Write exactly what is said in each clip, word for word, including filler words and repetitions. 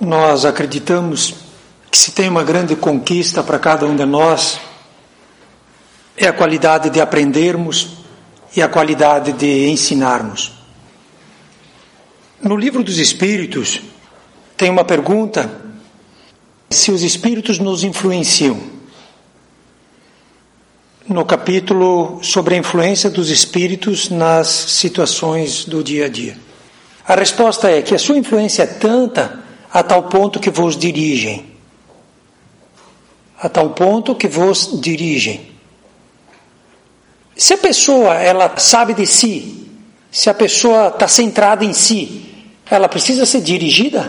nós acreditamos que se tem uma grande conquista para cada um de nós, é a qualidade de aprendermos e a qualidade de ensinarmos. No Livro dos Espíritos, tem uma pergunta: se os Espíritos nos influenciam. No capítulo sobre a influência dos Espíritos nas situações do dia a dia. A resposta é que a sua influência é tanta a tal ponto que vos dirigem. A tal ponto que vos dirigem. Se a pessoa ela sabe de si, se a pessoa está centrada em si, ela precisa ser dirigida?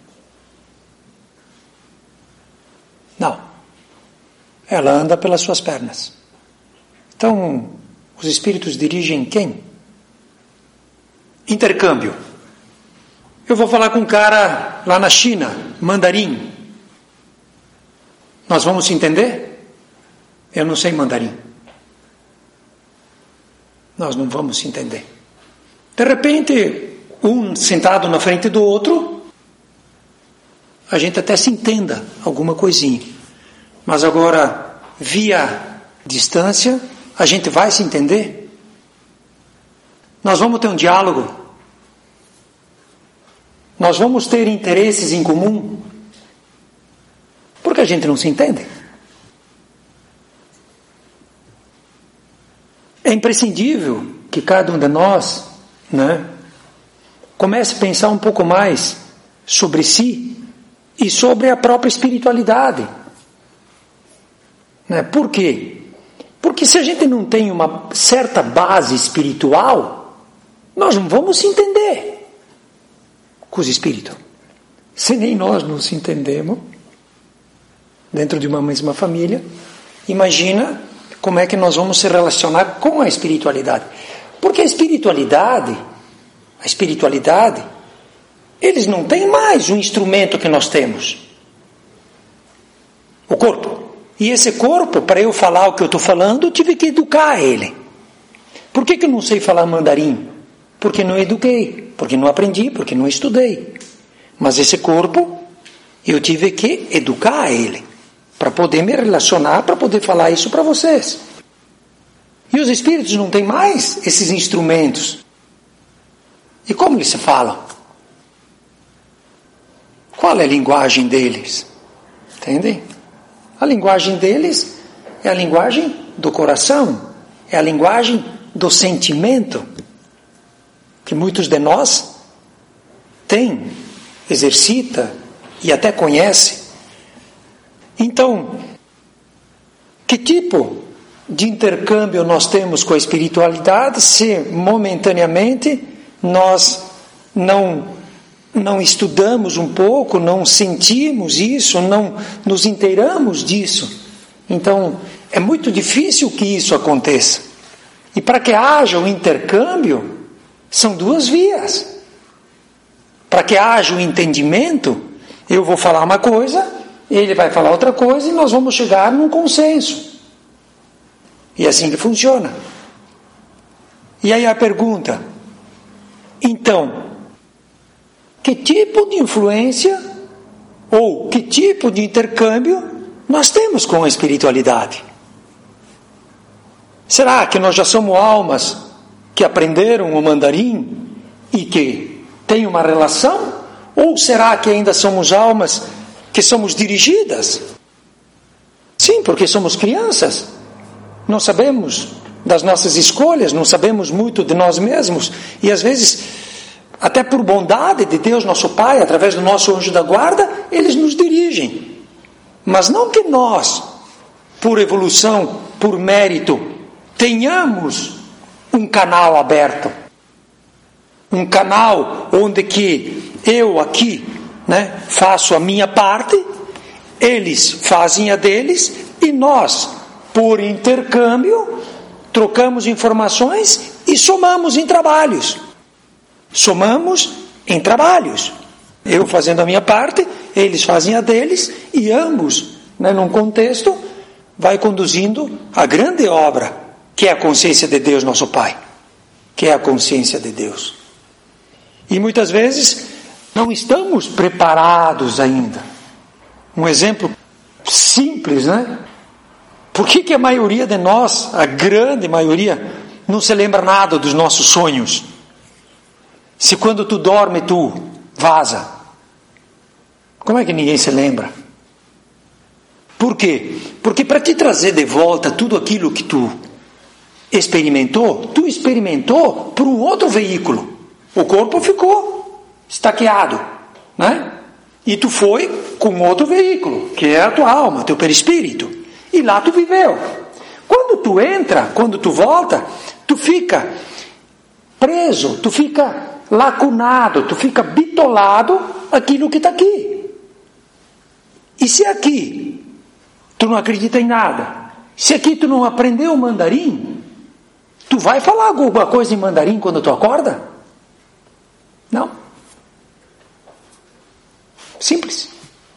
Não. Ela anda pelas suas pernas. Então, os Espíritos dirigem quem? Intercâmbio. Eu vou falar com um cara lá na China, mandarim. Nós vamos se entender? Eu não sei mandarim. Nós não vamos se entender. De repente, um sentado na frente do outro, a gente até se entenda alguma coisinha. Mas agora, via distância, a gente vai se entender? Nós vamos ter um diálogo? Nós vamos ter interesses em comum? Porque a gente não se entende. É imprescindível que cada um de nós, né, comece a pensar um pouco mais sobre si e sobre a própria espiritualidade. Né? Por quê? Porque se a gente não tem uma certa base espiritual, nós não vamos se entender com os espíritos. Se nem nós não se entendemos dentro de uma mesma família, imagina como é que nós vamos se relacionar com a espiritualidade. Porque a espiritualidade, a espiritualidade, eles não têm mais o instrumento que nós temos. O corpo. E esse corpo, para eu falar o que eu estou falando, eu tive que educar ele. Por que que eu não sei falar mandarim? Porque não eduquei, porque não aprendi, porque não estudei. Mas esse corpo, eu tive que educar ele, para poder me relacionar, para poder falar isso para vocês. E os espíritos não têm mais esses instrumentos. E como eles se falam? Qual é a linguagem deles? Entendem? A linguagem deles é a linguagem do coração, é a linguagem do sentimento, que muitos de nós têm, exercita e até conhece. Então, que tipo de intercâmbio nós temos com a espiritualidade se momentaneamente nós não não estudamos um pouco, não sentimos isso, não nos inteiramos disso? Então, é muito difícil que isso aconteça. E para que haja o intercâmbio, são duas vias. Para que haja o entendimento, eu vou falar uma coisa, ele vai falar outra coisa, e nós vamos chegar num consenso. E é assim que funciona. E aí a pergunta: então, que tipo de influência ou que tipo de intercâmbio nós temos com a espiritualidade? Será que nós já somos almas que aprenderam o mandarim e que têm uma relação? Ou será que ainda somos almas que somos dirigidas? Sim, porque somos crianças. Não sabemos das nossas escolhas, não sabemos muito de nós mesmos. E às vezes, até por bondade de Deus, nosso Pai, através do nosso anjo da guarda, eles nos dirigem. Mas não que nós, por evolução, por mérito, tenhamos um canal aberto. Um canal onde que eu aqui, né, faço a minha parte, eles fazem a deles, e nós, por intercâmbio, trocamos informações e somamos em trabalhos. Somamos em trabalhos. Eu fazendo a minha parte, eles fazem a deles, e ambos, né, num contexto, vai conduzindo a grande obra, que é a consciência de Deus, nosso Pai. Que é a consciência de Deus. E muitas vezes, Não estamos preparados ainda. Um exemplo simples, né? Por que que a maioria de nós, a grande maioria, não se lembra nada dos nossos sonhos? Se quando tu dorme, tu vaza. Como é que ninguém se lembra? Por quê? Porque para te trazer de volta tudo aquilo que tu experimentou, tu experimentou por um outro veículo. O corpo ficou estaqueado, né? E tu foi com outro veículo, que é a tua alma, teu perispírito. E lá tu viveu. Quando tu entra, quando tu volta, tu fica preso, tu fica lacunado, tu fica bitolado aquilo que está aqui. E se aqui tu não acredita em nada, se aqui tu não aprendeu o mandarim, tu vai falar alguma coisa em mandarim quando tu acorda? Não. Simples.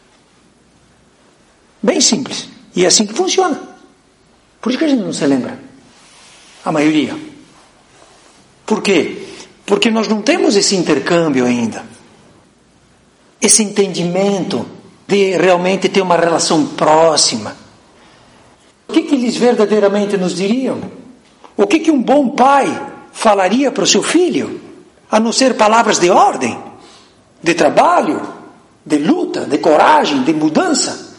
Bem simples. E é assim que funciona. Por isso que a gente não se lembra. A maioria. Por quê? Porque nós não temos esse intercâmbio ainda. Esse entendimento de realmente ter uma relação próxima. O que que eles verdadeiramente nos diriam? O que que um bom pai falaria para o seu filho? A não ser palavras de ordem, de trabalho, de luta, de coragem, de mudança.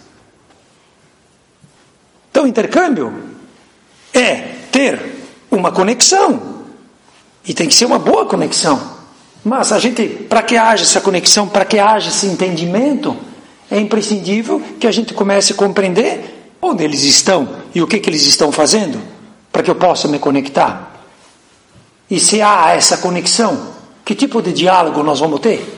Então, intercâmbio é ter uma conexão. E tem que ser uma boa conexão. Mas a gente, para que haja essa conexão, para que haja esse entendimento, é imprescindível que a gente comece a compreender onde eles estão e o que que eles estão fazendo, para que eu possa me conectar. E se há essa conexão, que tipo de diálogo nós vamos ter?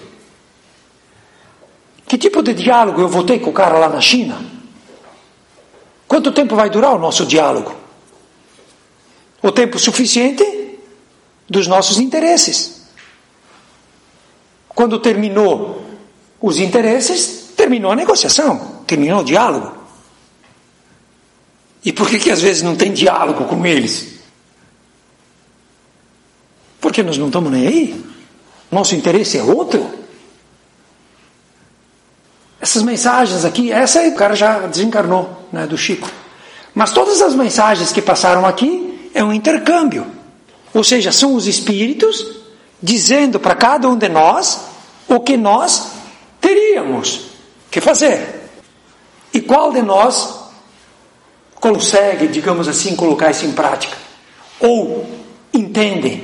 Que tipo de diálogo eu vou ter com o cara lá na China? Quanto tempo vai durar o nosso diálogo? O tempo suficiente dos nossos interesses. Quando terminou os interesses, terminou a negociação, terminou o diálogo. E por que que às vezes não tem diálogo com eles? Porque nós não estamos nem aí. Nosso interesse é outro. Essas mensagens aqui, essa o cara já desencarnou, né, do Chico. Mas todas as mensagens que passaram aqui é um intercâmbio. Ou seja, são os espíritos dizendo para cada um de nós o que nós teríamos que fazer. E qual de nós consegue, digamos assim, colocar isso em prática? Ou entende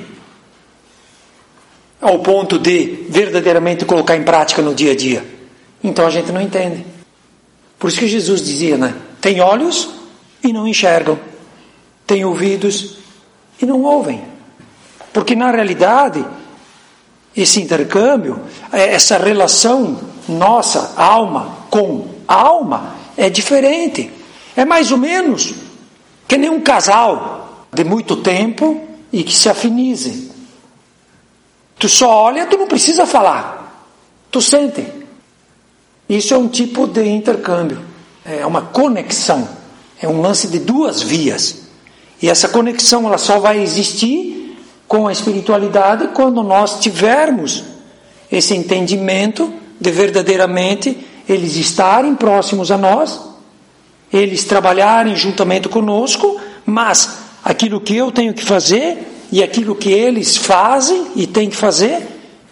ao ponto de verdadeiramente colocar em prática no dia a dia? Então a gente não entende. Por isso que Jesus dizia, né? Tem olhos e não enxergam. Tem ouvidos e não ouvem. Porque na realidade, esse intercâmbio, essa relação nossa, alma com alma, é diferente. É mais ou menos que nem um casal de muito tempo e que se afinize. Tu só olha, tu não precisa falar. Tu sente. Isso é um tipo de intercâmbio. É uma conexão. É um lance de duas vias. E essa conexão ela só vai existir com a espiritualidade quando nós tivermos esse entendimento de verdadeiramente eles estarem próximos a nós, eles trabalharem juntamente conosco, mas aquilo que eu tenho que fazer e aquilo que eles fazem e têm que fazer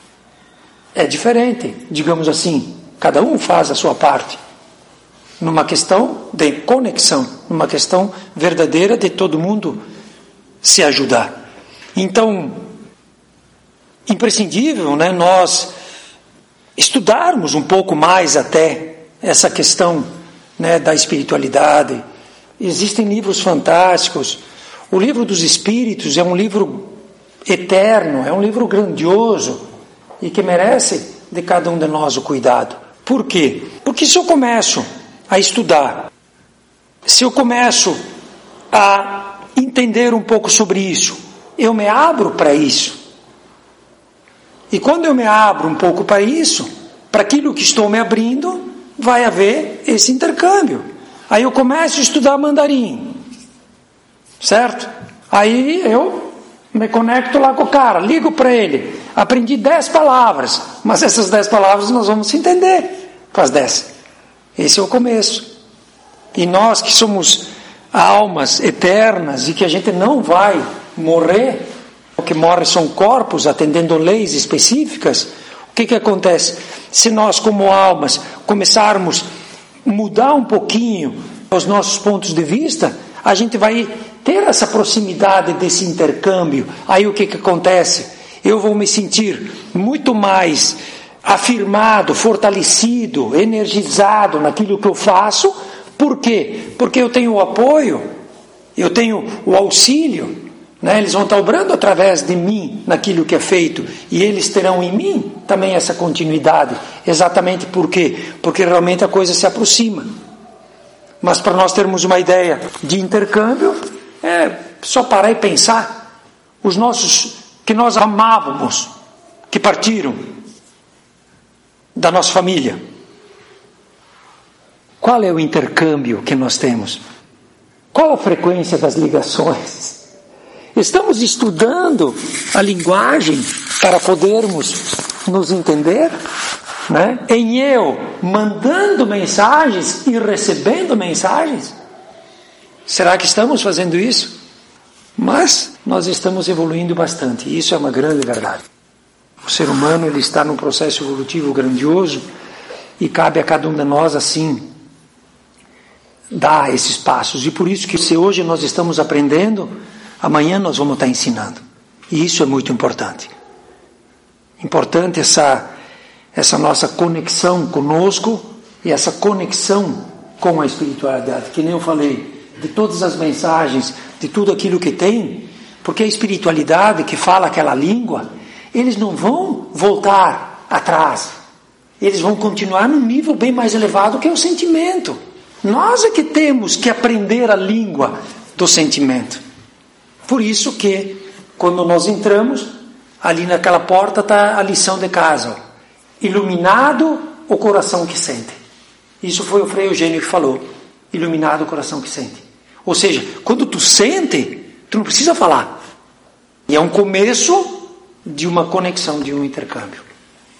é diferente, digamos assim. Cada um faz a sua parte. Numa questão de conexão, numa questão verdadeira de todo mundo se ajudar. Então, imprescindível, né, nós estudarmos um pouco mais até essa questão, né, da espiritualidade. Existem livros fantásticos. O livro dos Espíritos é um livro eterno, é um livro grandioso e que merece de cada um de nós o cuidado. Por quê? Porque se eu começo a estudar, se eu começo a entender um pouco sobre isso, eu me abro para isso. E quando eu me abro um pouco para isso, para aquilo que estou me abrindo, vai haver esse intercâmbio. Aí eu começo a estudar mandarim, certo? Aí eu me conecto lá com o cara, ligo para ele. aprendi dez palavras, mas essas dez palavras nós vamos entender com as dez. Esse é o começo. E nós que somos almas eternas e que a gente não vai morrer, o que morre são corpos atendendo leis específicas, o que que acontece? Se nós como almas começarmos a mudar um pouquinho os nossos pontos de vista, a gente vai ter essa proximidade desse intercâmbio. Aí o que que acontece? Eu vou me sentir muito mais afirmado, fortalecido, energizado naquilo que eu faço. Por quê? Porque eu tenho o apoio, eu tenho o auxílio, né? Eles vão estar obrando através de mim naquilo que é feito, e eles terão em mim também essa continuidade. Exatamente por quê? Porque realmente a coisa se aproxima. Mas para nós termos uma ideia de intercâmbio, é só parar e pensar. Os nossos, que nós amávamos, que partiram da nossa família. Qual é o intercâmbio que nós temos? Qual a frequência das ligações? Estamos estudando a linguagem para podermos nos entender? Né? Em eu mandando mensagens e recebendo mensagens? Será que estamos fazendo isso? Mas nós estamos evoluindo bastante, e isso é uma grande verdade. O ser humano ele está num processo evolutivo grandioso, e cabe a cada um de nós assim dar esses passos. E por isso que se hoje nós estamos aprendendo, amanhã nós vamos estar ensinando. E isso é muito importante. Importante essa essa nossa conexão conosco e essa conexão com a espiritualidade, que nem eu falei, de todas as mensagens, de tudo aquilo que tem, porque a espiritualidade que fala aquela língua, eles não vão voltar atrás, eles vão continuar num nível bem mais elevado que é o sentimento. Nós é que temos que aprender a língua do sentimento. Por isso que, quando nós entramos, ali naquela porta está a lição de casa, ó. Iluminado o coração que sente. Isso foi o Frei Eugênio que falou. Iluminado o coração que sente. Ou seja, quando tu sente, tu não precisa falar. E é um começo de uma conexão, de um intercâmbio.